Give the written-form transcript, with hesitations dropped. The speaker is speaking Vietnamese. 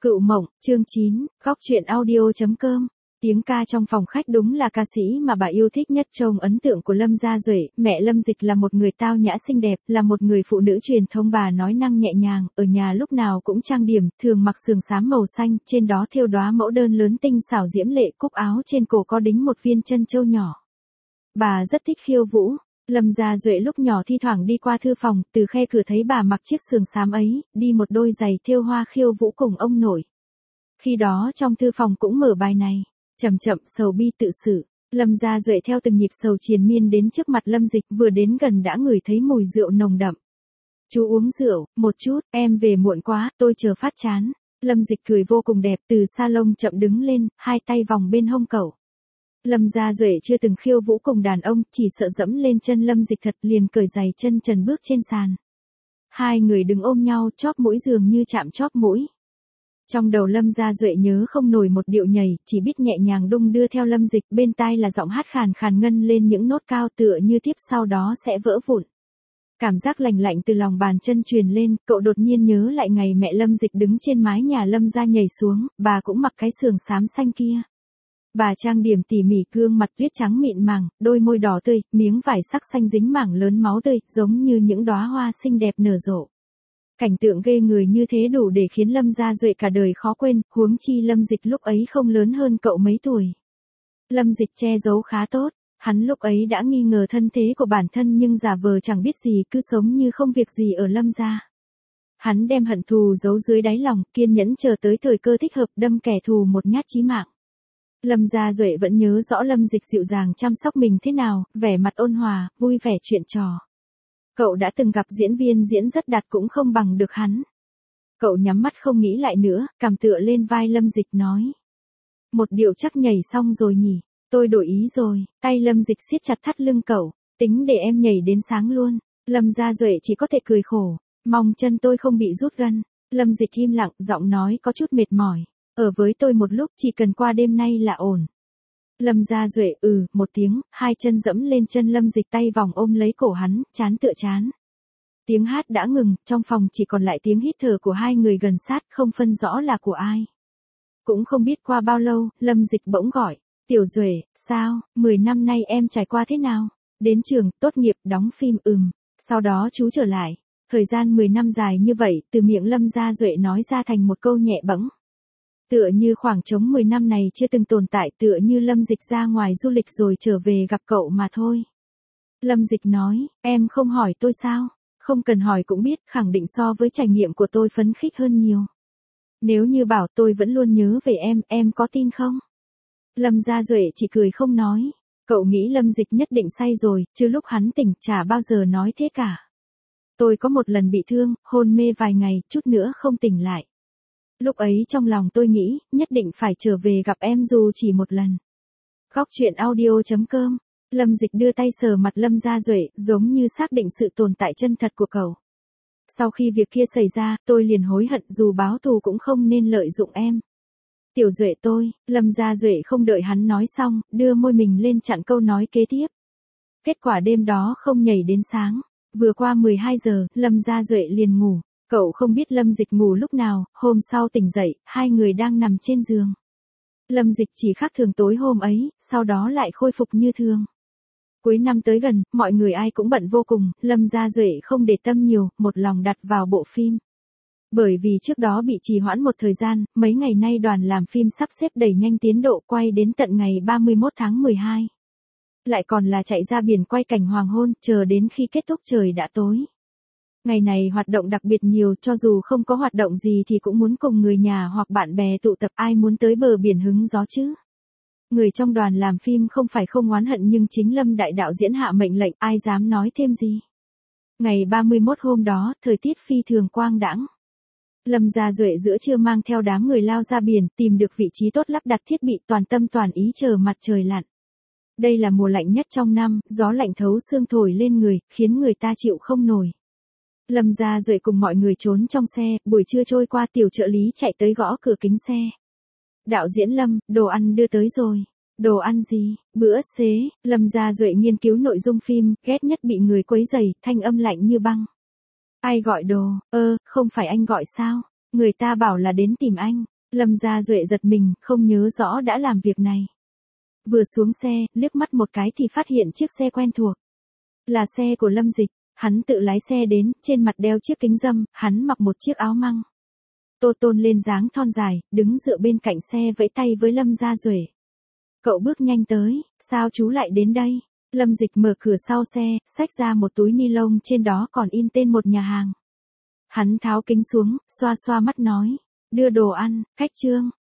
Cựu Mộng, chương 9, góc truyện audio.com. Tiếng ca trong phòng khách đúng là ca sĩ mà bà yêu thích nhất. Trong ấn tượng của Lâm Gia Duệ, mẹ Lâm Dịch là một người tao nhã xinh đẹp, là một người phụ nữ truyền thống. Bà nói năng nhẹ nhàng, ở nhà lúc nào cũng trang điểm, thường mặc sườn xám màu xanh, trên đó thêu đóa mẫu đơn lớn tinh xảo diễm lệ, cúc áo trên cổ có đính một viên chân châu nhỏ. Bà rất thích khiêu vũ. Lâm Gia Duệ lúc nhỏ thi thoảng đi qua thư phòng, từ khe cửa thấy bà mặc chiếc sườn xám ấy, đi một đôi giày thêu hoa khiêu vũ cùng ông nội. Khi đó trong thư phòng cũng mở bài này, chậm chậm sầu bi tự sự. Lâm Gia Duệ theo từng nhịp sầu triền miên đến trước mặt Lâm Dịch, vừa đến gần đã ngửi thấy mùi rượu nồng đậm. Chú uống rượu, một chút, em về muộn quá, tôi chờ phát chán. Lâm Dịch cười vô cùng đẹp, từ salon chậm đứng lên, hai tay vòng bên hông cậu. Lâm Gia Duệ chưa từng khiêu vũ cùng đàn ông, chỉ sợ dẫm lên chân Lâm Dịch thật, liền cởi giày chân trần bước trên sàn. Hai người đứng ôm nhau, chóp mũi dường như chạm chóp mũi. Trong đầu Lâm Gia Duệ nhớ không nổi một điệu nhảy, chỉ biết nhẹ nhàng đung đưa theo Lâm Dịch, bên tai là giọng hát khàn khàn ngân lên những nốt cao tựa như tiếp sau đó sẽ vỡ vụn. Cảm giác lành lạnh từ lòng bàn chân truyền lên, cậu đột nhiên nhớ lại ngày mẹ Lâm Dịch đứng trên mái nhà Lâm gia nhảy xuống, bà cũng mặc cái sườn xám xanh kia. Bà trang điểm tỉ mỉ, gương mặt tuyết trắng mịn màng, đôi môi đỏ tươi, miếng vải sắc xanh dính mảng lớn máu tươi, giống như những đóa hoa xinh đẹp nở rộ. Cảnh tượng ghê người như thế đủ để khiến Lâm Gia Duệ cả đời khó quên, huống chi Lâm Dịch lúc ấy không lớn hơn cậu mấy tuổi. Lâm Dịch che giấu khá tốt, hắn lúc ấy đã nghi ngờ thân thế của bản thân nhưng giả vờ chẳng biết gì, cứ sống như không việc gì ở Lâm gia. Hắn đem hận thù giấu dưới đáy lòng, kiên nhẫn chờ tới thời cơ thích hợp đâm kẻ thù một nhát chí mạng. Lâm Gia Duệ vẫn nhớ rõ Lâm Dịch dịu dàng chăm sóc mình thế nào, vẻ mặt ôn hòa, vui vẻ chuyện trò. Cậu đã từng gặp diễn viên diễn rất đạt cũng không bằng được hắn. Cậu nhắm mắt không nghĩ lại nữa, cằm tựa lên vai Lâm Dịch nói. Một điệu chắc nhảy xong rồi nhỉ, tôi đổi ý rồi. Tay Lâm Dịch siết chặt thắt lưng cậu, tính để em nhảy đến sáng luôn. Lâm Gia Duệ chỉ có thể cười khổ, mong chân tôi không bị rút gân. Lâm Dịch im lặng, giọng nói có chút mệt mỏi. Ở với tôi một lúc, chỉ cần qua đêm nay là ổn. Lâm Gia Duệ một tiếng, hai chân dẫm lên chân Lâm Dịch, tay vòng ôm lấy cổ hắn, trán tựa trán. Tiếng hát đã ngừng, trong phòng chỉ còn lại tiếng hít thở của hai người gần sát, không phân rõ là của ai. Cũng không biết qua bao lâu, Lâm Dịch bỗng gọi, Tiểu Duệ, sao, 10 năm nay em trải qua thế nào? Đến trường, tốt nghiệp, đóng phim, sau đó chú trở lại. Thời gian 10 năm dài như vậy, từ miệng Lâm Gia Duệ nói ra thành một câu nhẹ bẫng. Tựa như khoảng trống 10 năm này chưa từng tồn tại, tựa như Lâm Dịch ra ngoài du lịch rồi trở về gặp cậu mà thôi. Lâm Dịch nói, em không hỏi tôi sao? Không cần hỏi cũng biết, khẳng định so với trải nghiệm của tôi phấn khích hơn nhiều. Nếu như bảo tôi vẫn luôn nhớ về em có tin không? Lâm Gia Duệ chỉ cười không nói. Cậu nghĩ Lâm Dịch nhất định say rồi, chứ lúc hắn tỉnh chả bao giờ nói thế cả. Tôi có một lần bị thương, hôn mê vài ngày, chút nữa không tỉnh lại. Lúc ấy trong lòng tôi nghĩ, nhất định phải trở về gặp em dù chỉ một lần. Góc truyện audio.com. Lâm Dịch đưa tay sờ mặt Lâm Gia Duệ, giống như xác định sự tồn tại chân thật của cậu. Sau khi việc kia xảy ra, tôi liền hối hận, dù báo thù cũng không nên lợi dụng em. Tiểu Duệ tôi, Lâm Gia Duệ không đợi hắn nói xong, đưa môi mình lên chặn câu nói kế tiếp. Kết quả đêm đó không nhảy đến sáng. Vừa qua 12 giờ, Lâm Gia Duệ liền ngủ. Cậu không biết Lâm Dịch ngủ lúc nào, hôm sau tỉnh dậy, hai người đang nằm trên giường. Lâm Dịch chỉ khác thường tối hôm ấy, sau đó lại khôi phục như thường. Cuối năm tới gần, mọi người ai cũng bận vô cùng, Lâm Gia Duệ không để tâm nhiều, một lòng đặt vào bộ phim. Bởi vì trước đó bị trì hoãn một thời gian, mấy ngày nay đoàn làm phim sắp xếp đẩy nhanh tiến độ, quay đến tận ngày 31 tháng 12. Lại còn là chạy ra biển quay cảnh hoàng hôn, chờ đến khi kết thúc trời đã tối. Ngày này hoạt động đặc biệt nhiều, cho dù không có hoạt động gì thì cũng muốn cùng người nhà hoặc bạn bè tụ tập, ai muốn tới bờ biển hứng gió chứ. Người trong đoàn làm phim không phải không oán hận nhưng chính Lâm đại đạo diễn hạ mệnh lệnh, ai dám nói thêm gì. Ngày 31 hôm đó, thời tiết phi thường quang đãng. Lâm Gia Duệ giữa trưa mang theo đám người lao ra biển, tìm được vị trí tốt lắp đặt thiết bị, toàn tâm toàn ý chờ mặt trời lặn. Đây là mùa lạnh nhất trong năm, gió lạnh thấu xương thổi lên người, khiến người ta chịu không nổi. Lâm Gia Duệ cùng mọi người trốn trong xe, buổi trưa trôi qua, tiểu trợ lý chạy tới gõ cửa kính xe. Đạo diễn Lâm, đồ ăn đưa tới rồi. Đồ ăn gì? Bữa xế. Lâm Gia Duệ nghiên cứu nội dung phim, ghét nhất bị người quấy rầy, thanh âm lạnh như băng. Ai gọi đồ? Không phải anh gọi sao? Người ta bảo là đến tìm anh. Lâm Gia Duệ giật mình, không nhớ rõ đã làm việc này. Vừa xuống xe, liếc mắt một cái thì phát hiện chiếc xe quen thuộc. Là xe của Lâm Dịch, hắn tự lái xe đến, trên mặt đeo chiếc kính râm, hắn mặc một chiếc áo măng. Tô tôn lên dáng thon dài, đứng dựa bên cạnh xe vẫy tay với Lâm Gia Duệ. Cậu bước nhanh tới, sao chú lại đến đây? Lâm Dịch mở cửa sau xe, xách ra một túi ni lông trên đó còn in tên một nhà hàng. Hắn tháo kính xuống, xoa xoa mắt nói, đưa đồ ăn, khách Trương.